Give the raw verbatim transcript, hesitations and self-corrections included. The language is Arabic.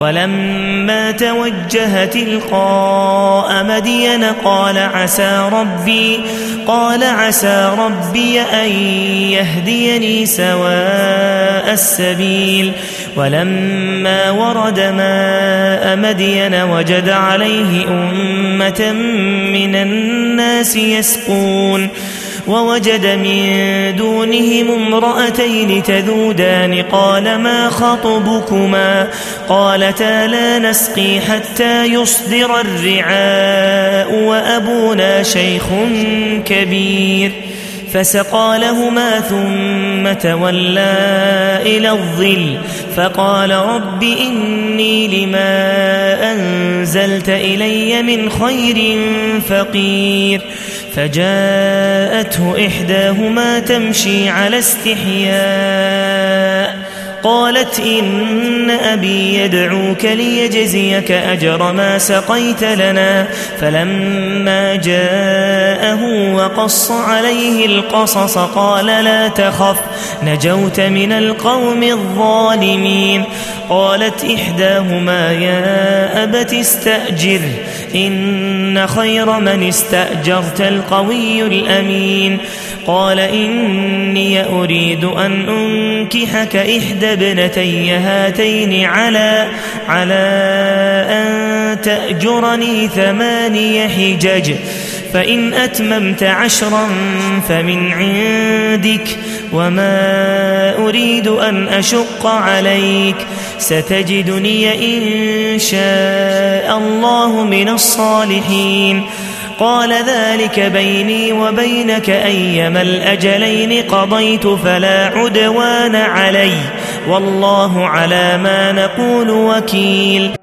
ولما توجه تلقاء مدين قال عسى ربي قال عسى ربي أن يهديني سواء السبيل ولما ورد ماء مدين وجد عليه أمة من الناس يسقون ووجد من دونهم امرأتين تذودان قال ما خطبكما قالتا لا نسقي حتى يصدر الرعاء وأبونا شيخ كبير فسقى لهما ثم تولى إلى الظل فقال رب إني لما أنزلت إلي من خير فقير فجاءته إحداهما تمشي على استحياء قالت إن أبي يدعوك ليجزيك أجر ما سقيت لنا فلما جاءه وقص عليه القصص قال لا تخف نجوت من القوم الظالمين قالت إحداهما يا أبت استأجر إن خير من استأجرت القوي الأمين قال إني أريد أن أنكحك إحدى ابنتي هاتين على على أن تأجرني ثماني حجج فإن أتممت عشرا فمن عندك وما أريد أن أشق عليك ستجدني إن شاء الله من الصالحين قال ذلك بيني وبينك أيما الأجلين قضيت فلا عدوان علي والله على ما نقول وكيل.